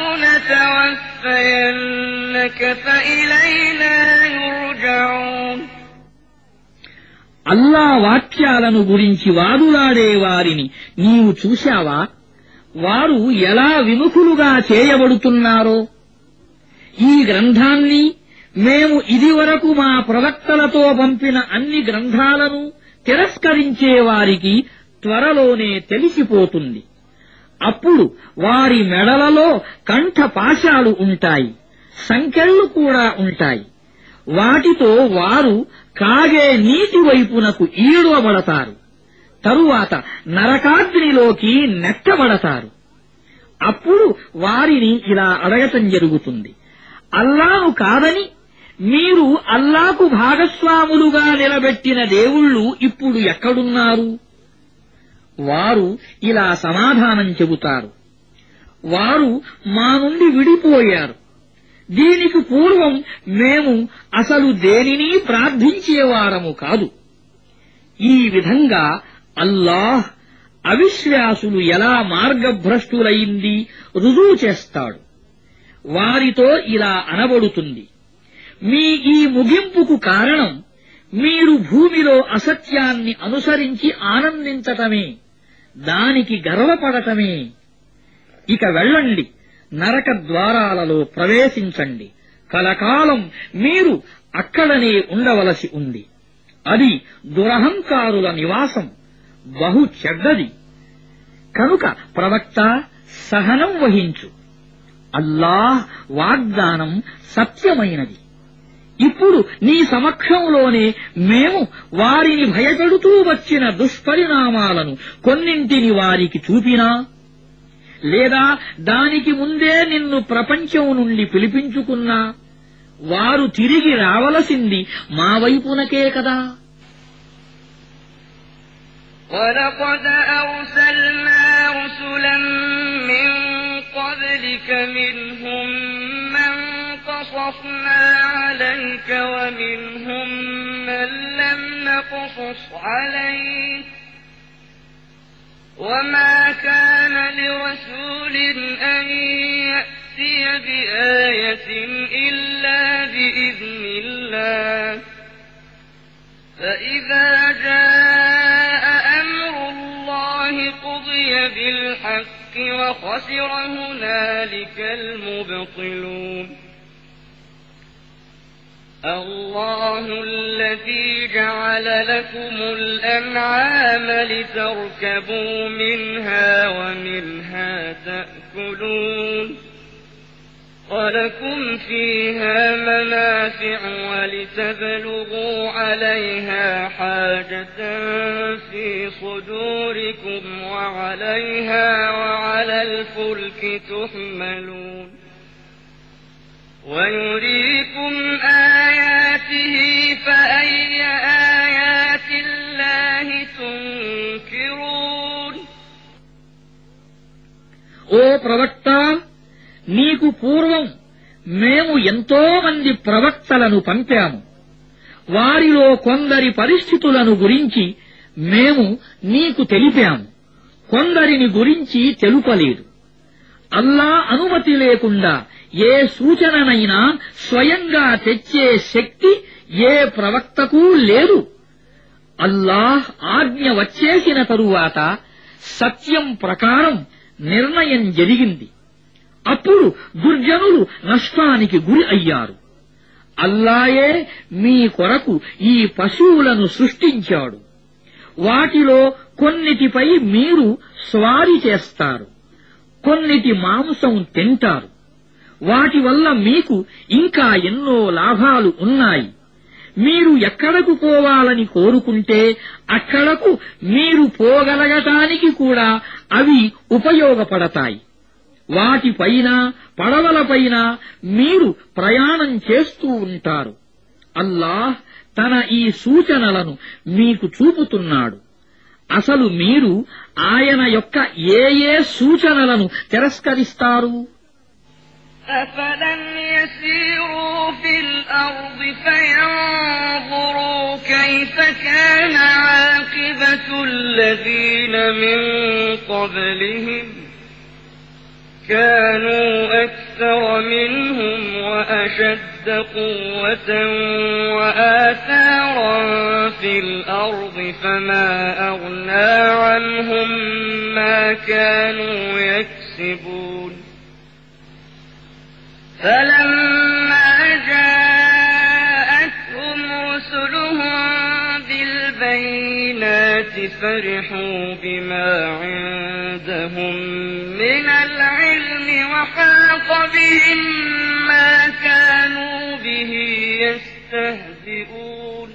نتوفينك فإلينا يرجعون అల్లా వాక్యాలను గురించి వాదులాడే వారిని నీవు చూశావా? వారు ఎలా విముఖులుగా చేయబడుతున్నారో. ఈ గ్రంథాన్ని మేము ఇదివరకు మా ప్రవక్తలతో పంపిన అన్ని గ్రంథాలను తిరస్కరించే వారికి త్వరలోనే తెలిసిపోతుంది. అప్పుడు వారి మెడలలో కంఠపాశాలు ఉంటాయి, సంకెళ్లు కూడా ఉంటాయి. వాటితో వారు కాగే నీటి వైపునకు ఈడవబడతారు, తరువాత నరకాగ్నిలోకి నెట్టబడతారు. అప్పుడు వారిని ఇలా అడగటం జరుగుతుంది, అల్లాను కాదని మీరు అల్లాకు భాగస్వాములుగా నిలబెట్టిన దేవుళ్ళు ఇప్పుడు ఎక్కడున్నారు? వారు ఇలా సమాధానం చెబుతారు, వారు మా నుండి విడిపోయారు. దీనికి పూర్వం మేము అసలు దేనినీ ప్రార్థించేవారము కాదు. ఈ విధంగా అల్లాహ్ అవిశ్వాసులు ఎలా మార్గభ్రష్టులైంది రుజువు చేస్తాడు. వారితో ఇలా అనబడుతుంది, మీ ఈ ముగింపుకు కారణం మీరు భూమిలో అసత్యాన్ని అనుసరించి ఆనందించటమే, దానికి గర్వపడటమే. ఇక వెళ్ళండి, నరక ద్వారాలలో ప్రవేశించండి, కలకాలం మీరు అక్కడనే ఉండవలసి ఉంది. అది దురహంకారుల నివాసం, బహు చెడ్డది. కనుక ప్రవక్త సహనం వహించు. అల్లాహ్ వాగ్దానం సత్యమైనది. ఇప్పుడు నీ సమక్షంలోనే మేము వారిని భయపెడుతూ వచ్చిన దుష్పరిణామాలను కొన్నింటిని వారికి చూపినా, లేదా దానికి ముందే నిన్ను ప్రపంచం నుండి పిలిపించుకున్నా వారు తిరిగి రావలసింది మా వైపునకే కదా. وَلَقَدْ أَرْسَلْنَا رُسُلًا مِّن قَبْلِكَ مِنْهُم مَّن قَصَصْنَا عَلَيْكَ وَمِنْهُم مَّن لَّمْ نَقْصُصْ عَلَيْكَ ۗ وَمَا كَانَ لِرَسُولٍ أَن يَأْتِيَ بِآيَةٍ إِلَّا بِإِذْنِ اللَّهِ ۚ فَإِذَا جَاءَ أَمْرُ اللَّهِ قُضِيَ بِالْحَقِّ وَخَسِرَ هُنَالِكَ الْمُبْطِلُونَ. الله الذي جعل لكم الأنعام لتركبوا منها ومنها تأكلون، ولكم فيها منافع ولتبلغوا عليها حاجة في صدوركم وعليها وعلى الفلك تحملون، ويريكم آياته فأي آيات الله تنكرون. ఓ ప్రవక్త, నీకు పూర్వం మేము ఎంతో మంది ప్రవక్తలను పంపాము. వారిలో కొందరి పరిస్థితులను గురించి మేము నీకు తెలిపాము, కొందరిని గురించి తెలుపలేదు. అల్లా అనుమతి లేకుండా ఏ సూచననైనా స్వయంగా తెచ్చే శక్తి ఏ ప్రవక్తకు లేదు. అల్లాహ్ ఆజ్ఞ వచ్చేసిన తరువాత సత్యం ప్రకారం నిర్ణయం జరిగింది. అప్పుడు దుర్జనులు నష్టానికి గురి అయ్యారు. అల్లాయే మీ కొరకు ఈ పశువులను సృష్టించాడు. వాటిలో కొన్నిటిపై మీరు స్వారీ చేస్తారు, కొన్నిటి మాంసం తింటారు. వాటి వల్ల మీకు ఇంకా ఎన్నో లాభాలు ఉన్నాయి. మీరు ఎక్కడకు పోవాలని కోరుకుంటే అక్కడకు మీరు పోగలగటానికి కూడా అవి ఉపయోగపడతాయి. వాటిపైన పడవలపైన మీరు ప్రయాణం చేస్తూ ఉంటారు. అల్లాహ్ తన ఈ సూచనలను మీకు చూపుతున్నాడు. అసలు మీరు ఆయన యొక్క ఏ ఏ సూచనలను తిరస్కరిస్తారు? أَفَلَمْ يَسِيرُوا فِي الْأَرْضِ فَيَنظُرُوا كَيْفَ كَانَ عَاقِبَةُ الَّذِينَ مِن قَبْلِهِمْ ۚ كَانُوا أَكْثَرَ مِنْهُمْ وَأَشَدَّ قُوَّةً وَآثَارًا فِي الْأَرْضِ فَمَا أَغْنَىٰ عَنْهُم مَّا كَانُوا يَكْسِبُونَ. فَلَمَّا جَاءَتْهُمْ رُسُلُهُم بِالْبَيِّنَاتِ فَرِحُوا بِمَا عِندَهُم مِّنَ الْعِلْمِ وَحَاقَ بِهِم مَّا كَانُوا بِهِ يَسْتَهْزِئُونَ.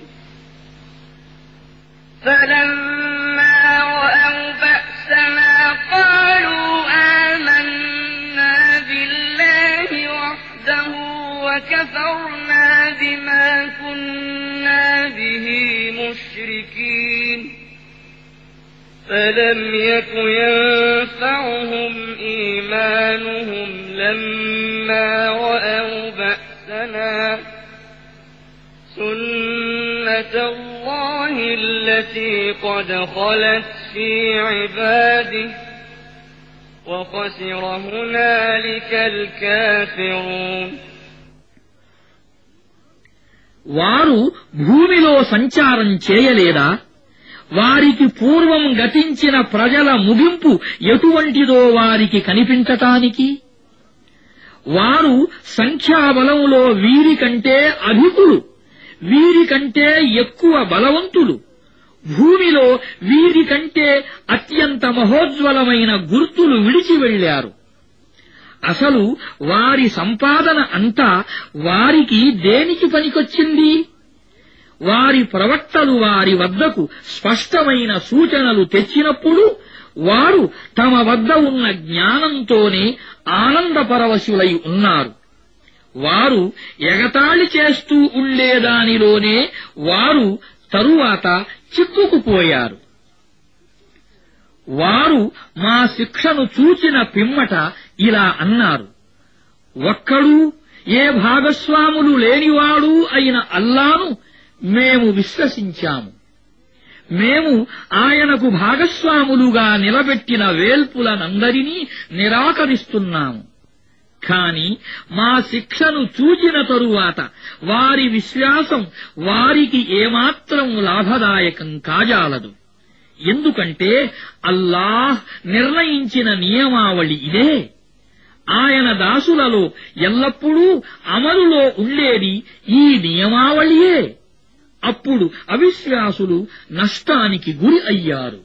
فَلَمَّا رَأَوْا بَأْسَنَا قَالُوا آمَنَّا بِاللَّهِ وَحْدَهُ وَكَفَرْنَا بِمَا كُنَّا بِهِ مُشْرِكِينَ. فَلَمْ يَكُ يَنفَعُهُمْ إِيمَانُهُمْ لَمَّا رَأَوْا بَأْسَنَا ۖ سُنَّةَ اللَّهِ الَّتِي قَدْ خَلَتْ فِي عِبَادِهِ ۖ وَخَسِرَ هُنَالِكَ الْكَافِرُونَ. వారు భూమిలో సంచారం చేయలేదా? వారికి పూర్వం గతించిన ప్రజల ముగింపు ఎటువంటిదో వారికి కనిపించటానికి? వారు సంఖ్యాబలంలో వీరికంటే అధికులు, వీరికంటే ఎక్కువ బలవంతులు. భూమిలో వీరికంటే అత్యంత మహోజ్వలమైన గుర్తులు విడిచి వెళ్లారు. అసలు వారి సంపాదన అంతా వారికి దేనికి పనికొచ్చింది? వారి ప్రవక్తలు వారి వద్దకు స్పష్టమైన సూచనలు తెచ్చినప్పుడు వారు తమ వద్ద ఉన్న జ్ఞానంతోనే ఆనందపరవశులై ఉన్నారు. వారు ఎగతాళి చేస్తూ ఉండేదానిలోనే వారు తరువాత చిక్కుకుపోయారు. వారు మా శిక్షను చూచిన పిమ్మట ఇలా అన్నారు: ఒక్కడూ ఏ భాగస్వాములు లేనివాడు అయిన అల్లాను మేము విశ్వసించాము. మేము ఆయనకు భాగస్వాములుగా నిలబెట్టిన వేల్పులనందరినీ నిరాకరిస్తున్నాము. కాని మా శిక్షను చూచిన తరువాత వారి విశ్వాసం వారికి ఏమాత్రం లాభదాయకం కాజాలదు. ఎందుకంటే అల్లాహ్ నిర్ణయించిన నియమావళి ఇదే. ఆయన దాసులలో ఎల్లప్పుడూ అమలులో ఉండేది ఈ నియమావళియే. అప్పుడు అవిశ్వాసులు నష్టానికి గురి అయ్యారు.